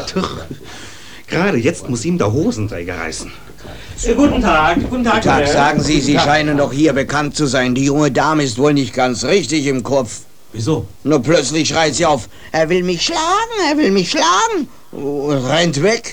Gerade jetzt muss ihm der Hosenträger reißen. Guten Tag. Guten Tag. Sagen Sie, Sie scheinen doch hier bekannt zu sein. Die junge Dame ist wohl nicht ganz richtig im Kopf. Wieso? Nur plötzlich schreit sie auf, er will mich schlagen, er will mich schlagen. Und rennt weg.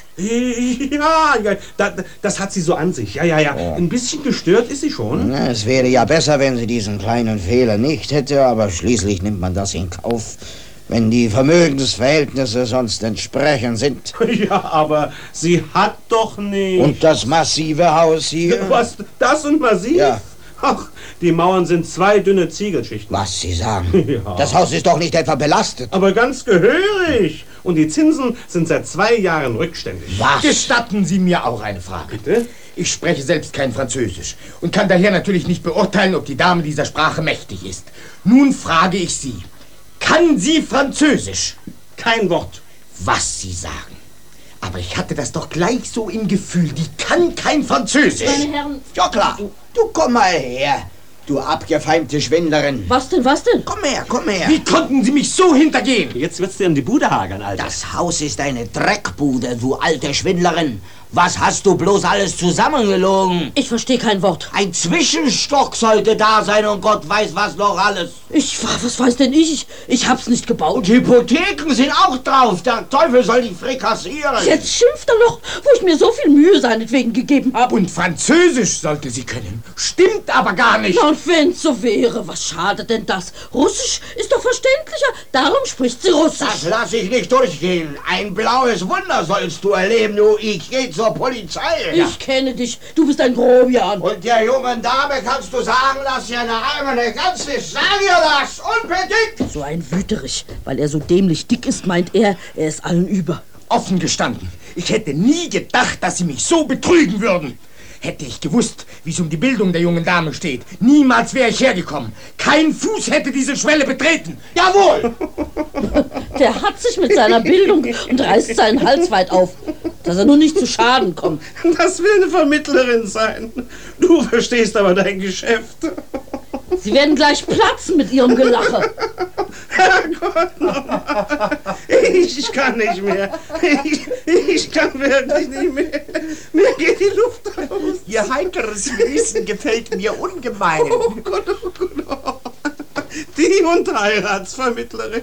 Ja, das hat sie so an sich. Ja. Ein bisschen gestört ist sie schon. Na, es wäre ja besser, wenn sie diesen kleinen Fehler nicht hätte, aber schließlich nimmt man das in Kauf, wenn die Vermögensverhältnisse sonst entsprechend sind. Ja, aber sie hat doch nicht... Und das massive Haus hier? Was, das und massiv? Ja. Ach, die Mauern sind 2 dünne Ziegelschichten. Was Sie sagen? Ja. Das Haus ist doch nicht etwa belastet. Aber ganz gehörig. Und die Zinsen sind seit 2 Jahren rückständig. Was? Gestatten Sie mir auch eine Frage. Bitte? Ich spreche selbst kein Französisch und kann daher natürlich nicht beurteilen, ob die Dame dieser Sprache mächtig ist. Nun frage ich Sie, kann sie Französisch? Kein Wort. Was Sie sagen. Aber ich hatte das doch gleich so im Gefühl, die kann kein Französisch. Meine Herren... Ja klar, du komm mal her, du abgefeimte Schwindlerin. Was denn? Komm her. Wie konnten Sie mich so hintergehen? Jetzt wird's dir in die Bude hagern, Alter. Das Haus ist eine Dreckbude, du alte Schwindlerin. Was hast du bloß alles zusammengelogen? Ich verstehe kein Wort. Ein Zwischenstock sollte da sein und Gott weiß was noch alles. Was weiß denn ich? Ich hab's nicht gebaut. Und Hypotheken sind auch drauf. Der Teufel soll die frikassieren. Jetzt schimpft er noch, wo ich mir so viel Mühe seinetwegen gegeben habe. Und Französisch sollte sie können. Stimmt aber gar nicht. Na, und wenn's so wäre, was schadet denn das? Russisch ist doch verständlicher. Darum spricht sie Russisch. Das lass ich nicht durchgehen. Ein blaues Wunder sollst du erleben, du. Ich geh zur Polizei. Ich kenne dich. Du bist ein Grobian. Und der jungen Dame kannst du sagen, dass sie eine alberne Gans ist. Sag ihr das. Unbedingt. So ein Wüterich. Weil er so dämlich dick ist, meint er ist allen über. Offen gestanden, ich hätte nie gedacht, dass Sie mich so betrügen würden. Hätte ich gewusst, wie es um die Bildung der jungen Dame steht, niemals wäre ich hergekommen. Kein Fuß hätte diese Schwelle betreten. Jawohl! Der hat sich mit seiner Bildung und reißt seinen Hals weit auf, dass er nur nicht zu Schaden kommt. Das will eine Vermittlerin sein. Du verstehst aber dein Geschäft. Sie werden gleich platzen mit ihrem Gelache. Herrgott, nochmal. Ich kann nicht mehr. Ich kann wirklich nicht mehr. Mir geht die Luft aus. Ihr heiteres Wesen gefällt mir ungemein. Oh Gott, oh Gott, oh. Die und Heiratsvermittlerin.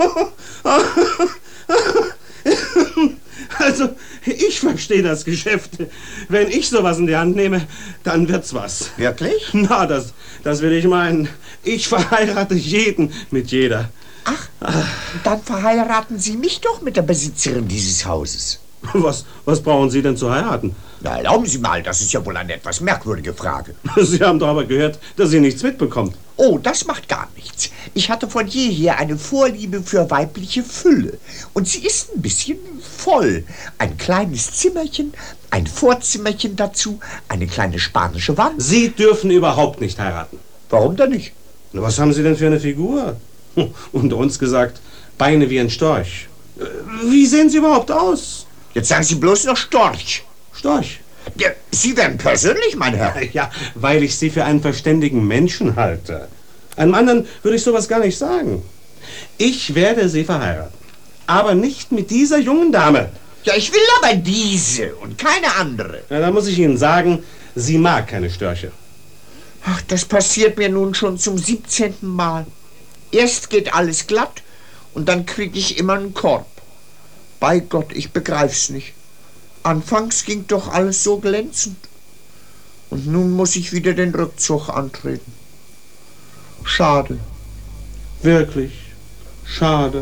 Also, ich verstehe das Geschäft. Wenn ich sowas in die Hand nehme, dann wird's was. Wirklich? Na, das will ich meinen. Ich verheirate jeden mit jeder. Ach, dann verheiraten Sie mich doch mit der Besitzerin dieses Hauses. Was brauchen Sie denn zu heiraten? Na, erlauben Sie mal, das ist ja wohl eine etwas merkwürdige Frage. Sie haben doch aber gehört, dass sie nichts mitbekommt. Oh, das macht gar nichts. Ich hatte von jeher eine Vorliebe für weibliche Fülle. Und sie ist ein bisschen voll. Ein kleines Zimmerchen, ein Vorzimmerchen dazu, eine kleine spanische Wand. Sie dürfen überhaupt nicht heiraten. Warum denn nicht? Na, was haben Sie denn für eine Figur? Unter uns gesagt, Beine wie ein Storch. Wie sehen Sie überhaupt aus? Jetzt sagen Sie bloß noch Storch. Storch? Ja, Sie werden persönlich, mein Herr. Ja, weil ich Sie für einen verständigen Menschen halte. Einem anderen würde ich sowas gar nicht sagen. Ich werde Sie verheiraten. Aber nicht mit dieser jungen Dame. Ja, ich will aber diese und keine andere. Ja, da muss ich Ihnen sagen, sie mag keine Störche. Ach, das passiert mir nun schon zum 17. Mal. Erst geht alles glatt und dann kriege ich immer einen Korb. Bei Gott, ich begreif's nicht. Anfangs ging doch alles so glänzend. Und nun muss ich wieder den Rückzug antreten. Schade. Wirklich schade.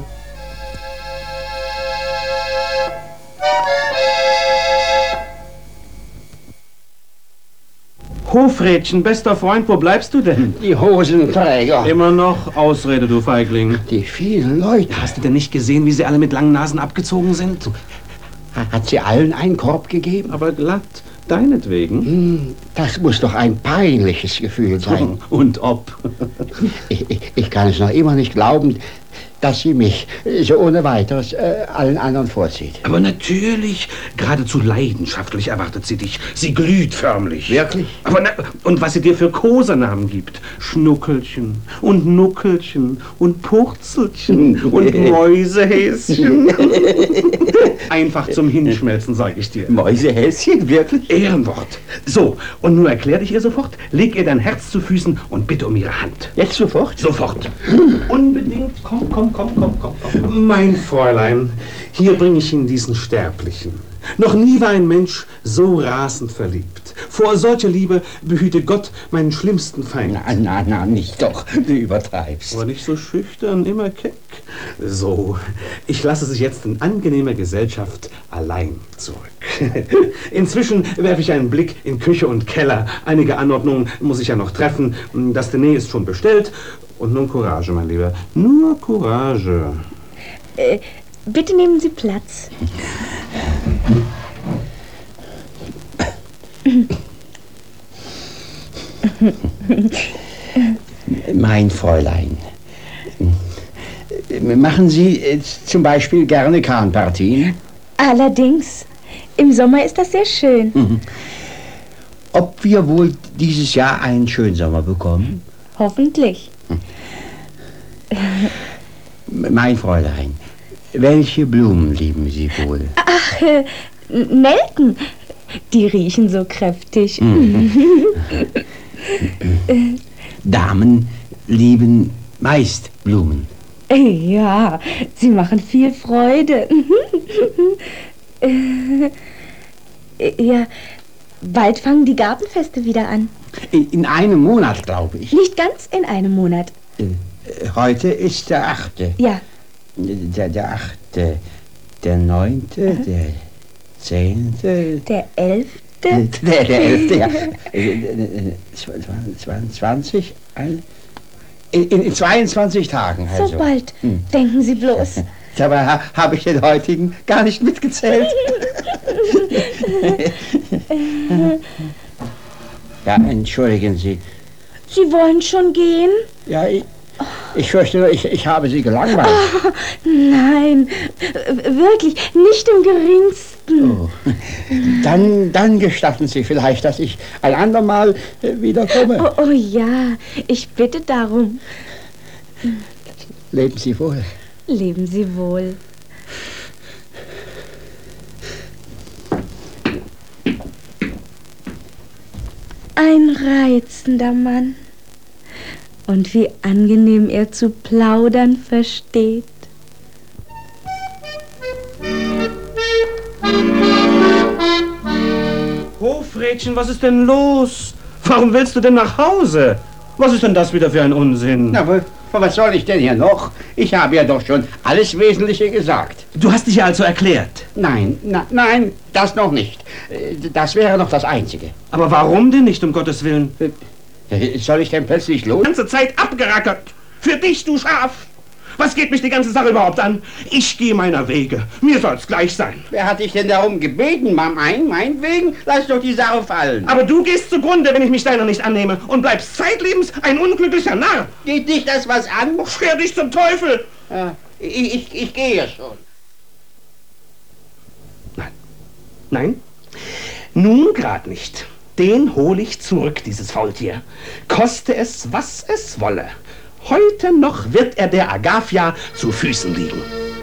Hofrätchen, bester Freund, wo bleibst du denn? Die Hosenträger. Immer noch Ausrede, du Feigling. Die vielen Leute. Hast du denn nicht gesehen, wie sie alle mit langen Nasen abgezogen sind? Hat sie allen einen Korb gegeben? Aber glatt, deinetwegen. Das muss doch ein peinliches Gefühl sein. Und ob? Ich kann es noch immer nicht glauben, dass sie mich so ohne weiteres allen anderen vorzieht. Aber natürlich, geradezu leidenschaftlich erwartet sie dich. Sie glüht förmlich. Wirklich? Aber und was sie dir für Kosenamen gibt. Schnuckelchen und Nuckelchen und Purzelchen und Mäusehäschen. Einfach zum Hinschmelzen, sag ich dir. Mäusehäschen, wirklich? Ehrenwort. So, und nun erklär dich ihr sofort, leg ihr dein Herz zu Füßen und bitte um ihre Hand. Jetzt sofort? Sofort. Unbedingt. Komm. Mein Fräulein, hier bringe ich Ihnen diesen Sterblichen. Noch nie war ein Mensch so rasend verliebt. Vor solcher Liebe behüte Gott meinen schlimmsten Feind. Na, nicht doch. Du übertreibst. Aber nicht so schüchtern, immer keck. So, ich lasse sich jetzt in angenehmer Gesellschaft allein zurück. Inzwischen werfe ich einen Blick in Küche und Keller. Einige Anordnungen muss ich ja noch treffen. Das Diner ist schon bestellt. Und nun Courage, mein Lieber. Nur Courage. Bitte nehmen Sie Platz. Mein Fräulein, machen Sie zum Beispiel gerne Kranpartien? Allerdings. Im Sommer ist das sehr schön. Ob wir wohl dieses Jahr einen schönen Sommer bekommen? Hoffentlich. Mein Fräulein, welche Blumen lieben Sie wohl? Ach, Nelken. Die riechen so kräftig. Damen lieben meist Blumen. Ja, sie machen viel Freude. Ja, bald fangen die Gartenfeste wieder an. In einem Monat, glaube ich. Nicht ganz in einem Monat. Heute ist der 8. Ja. Der 8. Der 9. Der 10. Der 11. Der 11. Ja. 20. In 22 Tagen also. So bald. Denken Sie bloß. Dabei habe ich den heutigen gar nicht mitgezählt. Ja, entschuldigen Sie. Sie wollen schon gehen? Ja, ich fürchte nur, ich habe Sie gelangweilt. Oh, nein, wirklich, nicht im geringsten. Oh. Dann gestatten Sie vielleicht, dass ich ein andermal wiederkomme. Oh ja, ich bitte darum. Leben Sie wohl. Leben Sie wohl. Ein reizender Mann. Und wie angenehm er zu plaudern versteht. Hofrätchen, was ist denn los? Warum willst du denn nach Hause? Was ist denn das wieder für ein Unsinn? Na, aber was soll ich denn hier noch? Ich habe ja doch schon alles Wesentliche gesagt. Du hast dich ja also erklärt. Nein, nein, das noch nicht. Das wäre noch das Einzige. Aber warum denn nicht, um Gottes Willen? Soll ich denn plötzlich los? Die ganze Zeit abgerackert. Für dich, du Schaf. Was geht mich die ganze Sache überhaupt an? Ich gehe meiner Wege. Mir soll's gleich sein. Wer hat dich denn darum gebeten, meinetwegen? Lass doch die Sache fallen. Aber du gehst zugrunde, wenn ich mich deiner nicht annehme und bleibst zeitlebens ein unglücklicher Narr. Geht dich das was an? Scher dich zum Teufel. Ja, ich gehe ja schon. Nein? Nun grad nicht. Den hol ich zurück, dieses Faultier. Koste es, was es wolle. Heute noch wird er der Agafia zu Füßen liegen.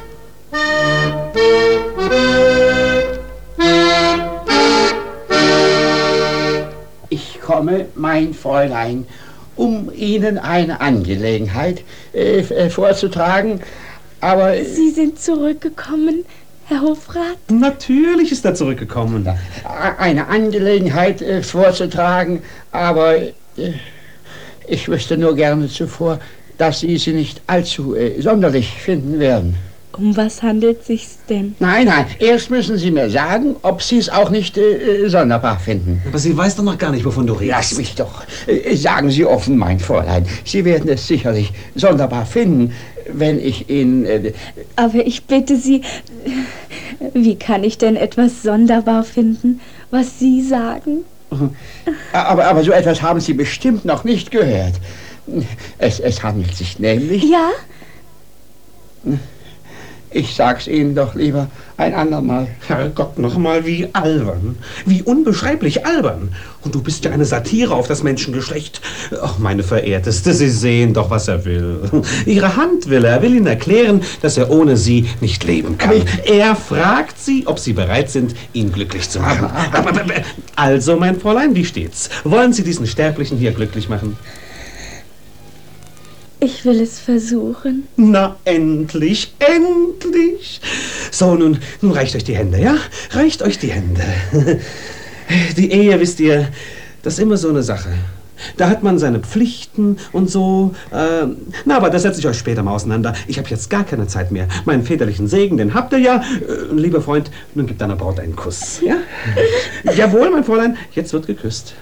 Ich komme, mein Fräulein, um Ihnen eine Angelegenheit vorzutragen, aber... Sie sind zurückgekommen, Herr Hofrat? Natürlich ist er zurückgekommen. Eine Angelegenheit vorzutragen, aber... Ich wüsste nur gerne zuvor, dass Sie sie nicht allzu sonderlich finden werden. Um was handelt es sich denn? Nein, erst müssen Sie mir sagen, ob Sie es auch nicht sonderbar finden. Aber sie weiß doch noch gar nicht, wovon du redest. Lass mich doch. Sagen Sie offen, mein Fräulein. Sie werden es sicherlich sonderbar finden, wenn ich Ihnen... Aber ich bitte Sie, wie kann ich denn etwas sonderbar finden, was Sie sagen? Aber so etwas haben Sie bestimmt noch nicht gehört. Es handelt sich nämlich... Ja? Ich sag's Ihnen doch lieber ein andermal. Herrgott, nochmal, wie albern. Wie unbeschreiblich albern. Und du bist ja eine Satire auf das Menschengeschlecht. Ach, meine Verehrteste, Sie sehen doch, was er will. Ihre Hand will er. Er will Ihnen erklären, dass er ohne Sie nicht leben kann. Er fragt Sie, ob Sie bereit sind, ihn glücklich zu machen. Also, mein Fräulein, wie steht's? Wollen Sie diesen Sterblichen hier glücklich machen? Ich will es versuchen. Na, endlich, endlich. So, nun reicht euch die Hände, ja? Reicht euch die Hände. Die Ehe, wisst ihr, das ist immer so eine Sache. Da hat man seine Pflichten und so. Na, aber das setze ich euch später mal auseinander. Ich habe jetzt gar keine Zeit mehr. Meinen väterlichen Segen, den habt ihr ja. Lieber Freund, nun gib deiner Braut einen Kuss, ja? Jawohl, mein Fräulein, jetzt wird geküsst.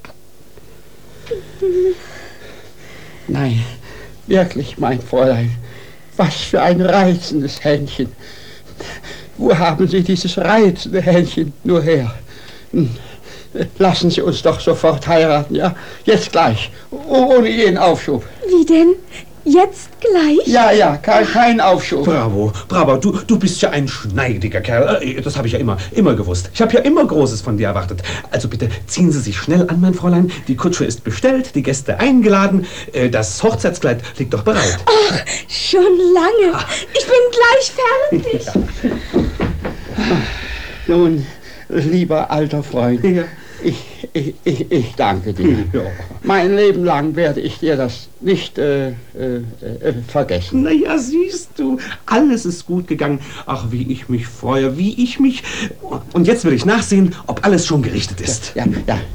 Nein. Wirklich, mein Fräulein, was für ein reizendes Händchen. Wo haben Sie dieses reizende Händchen nur her? Lassen Sie uns doch sofort heiraten, ja? Jetzt gleich, ohne jeden Aufschub. Wie denn? Jetzt gleich? Ja, kein Aufschub. Bravo, du bist ja ein schneidiger Kerl. Das habe ich ja immer gewusst. Ich habe ja immer Großes von dir erwartet. Also bitte, ziehen Sie sich schnell an, mein Fräulein. Die Kutsche ist bestellt, die Gäste eingeladen. Das Hochzeitskleid liegt doch bereit. Ach, schon lange. Ich bin gleich fertig. Ja. Nun, lieber alter Freund, ich danke dir. Ja. Mein Leben lang werde ich dir das nicht vergessen. Na ja, siehst du, alles ist gut gegangen. Ach, wie ich mich freue, wie ich mich... Und jetzt will ich nachsehen, ob alles schon gerichtet ist. Ja.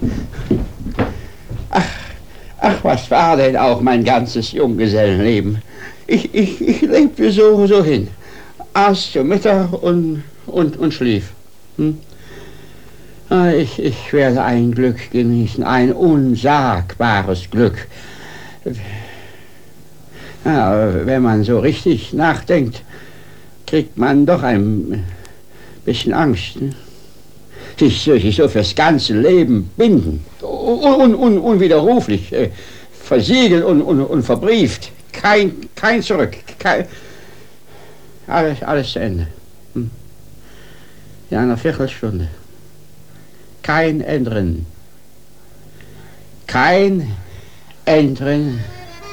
Ach, was war denn auch mein ganzes Junggesellenleben? Ich lebte so hin. Aß zu Mittag und schlief. Ich werde ein Glück genießen, ein unsagbares Glück. Ja, wenn man so richtig nachdenkt, kriegt man doch ein bisschen Angst. Ne? Sich so fürs ganze Leben binden, unwiderruflich, versiegelt und verbrieft. Kein Zurück. Alles zu Ende. In einer Viertelstunde. Kein Ändern. Kein Ändern.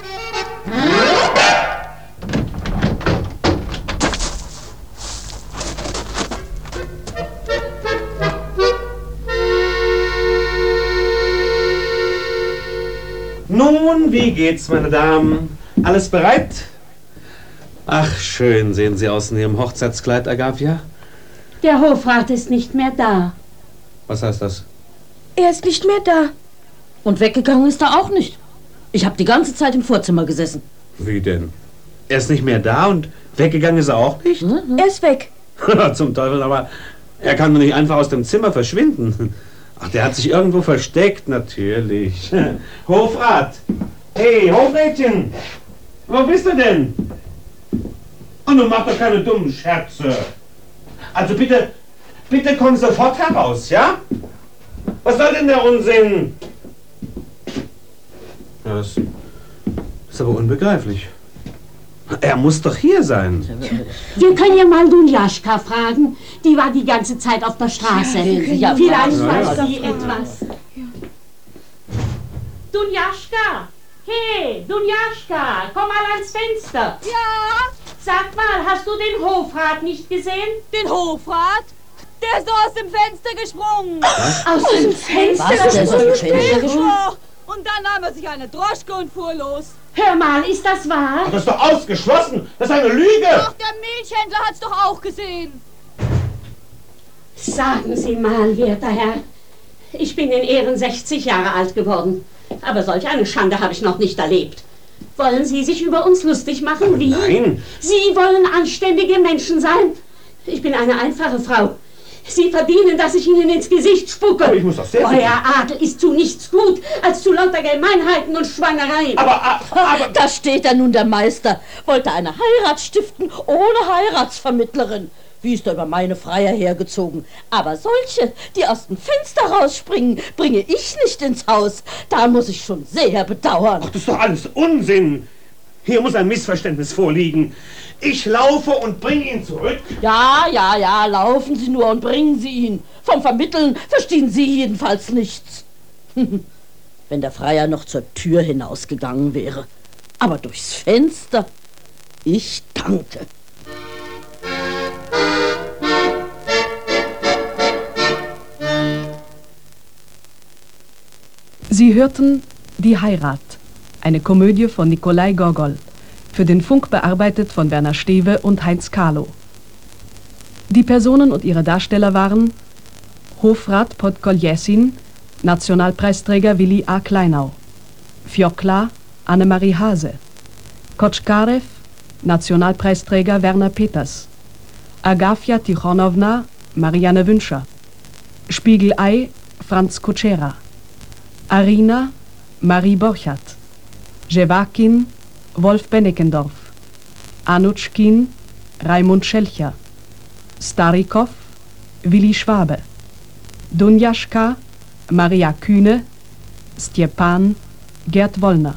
Nun, wie geht's, meine Damen? Alles bereit? Ach, schön sehen Sie aus in Ihrem Hochzeitskleid, Agafia. Der Hofrat ist nicht mehr da. Was heißt das? Er ist nicht mehr da. Und weggegangen ist er auch nicht. Ich habe die ganze Zeit im Vorzimmer gesessen. Wie denn? Er ist nicht mehr da und weggegangen ist er auch nicht? Er ist weg. Zum Teufel, aber er kann doch nicht einfach aus dem Zimmer verschwinden. Ach, der hat sich irgendwo versteckt, natürlich. Hofrat! Hey, Hofrätchen! Wo bist du denn? Und nun mach doch keine dummen Scherze. Also bitte komm sofort heraus, ja? Was soll denn der Unsinn? Ja, das ist aber unbegreiflich. Er muss doch hier sein. Wir können ja mal Dunjaschka fragen. Die war die ganze Zeit auf der Straße. Ja, Vielleicht ja, weiß ja. sie etwas. Dunjaschka! Hey, Dunjaschka, komm mal ans Fenster. Ja? Sag mal, hast du den Hofrat nicht gesehen? Den Hofrat? Der ist doch aus dem Fenster gesprungen. Was? Aus dem Fenster? Was? Der ist aus dem Fenster gesprungen? Und dann nahm er sich eine Droschke und fuhr los. Hör mal, ist das wahr? Das ist doch ausgeschlossen. Das ist eine Lüge. Doch, der Milchhändler hat's doch auch gesehen. Sagen Sie mal, werter Herr, ich bin in Ehren 60 Jahre alt geworden. Aber solch eine Schande habe ich noch nicht erlebt. Wollen Sie sich über uns lustig machen? Aber wie? nein. Sie wollen anständige Menschen sein? Ich bin eine einfache Frau. Sie verdienen, dass ich Ihnen ins Gesicht spucke. Aber ich muss doch sehr Euer Adel ist zu nichts gut, als zu lauter Gemeinheiten und Schweinereien. Aber Da steht da nun der Meister. Wollte eine Heirat stiften ohne Heiratsvermittlerin. Wie ist er über meine Freier hergezogen? Aber solche, die aus dem Fenster rausspringen, bringe ich nicht ins Haus. Da muss ich schon sehr bedauern. Ach, das ist doch alles Unsinn. Hier muss ein Missverständnis vorliegen. Ich laufe und bringe ihn zurück. Ja, laufen Sie nur und bringen Sie ihn. Vom Vermitteln verstehen Sie jedenfalls nichts. Wenn der Freier noch zur Tür hinausgegangen wäre. Aber durchs Fenster. Ich danke. Sie hörten Die Heirat, eine Komödie von Nikolai Gogol, für den Funk bearbeitet von Werner Stewe und Heinz Kahlo. Die Personen und ihre Darsteller waren Hofrat Podkoljesin, Nationalpreisträger Willi A. Kleinau, Fjokla Annemarie Hase, Kotschkarew, Nationalpreisträger Werner Peters, Agafja Tichonowna Marianne Wünscher, Spiegelei Franz Kutschera, Arina Marie Borchardt, Jewakin Wolf Benekendorf, Anutschkin Raimund Schelcher, Starikow Willi Schwabe, Dunjaschka Maria Kühne, Stjepan Gerd Wollner.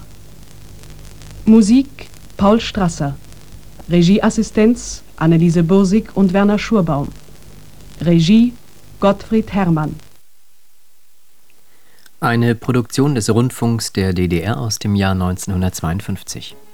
Musik Paul Strasser, Regieassistenz Anneliese Bursig und Werner Schurbaum, Regie Gottfried Herrmann. Eine Produktion des Rundfunks der DDR aus dem Jahr 1952.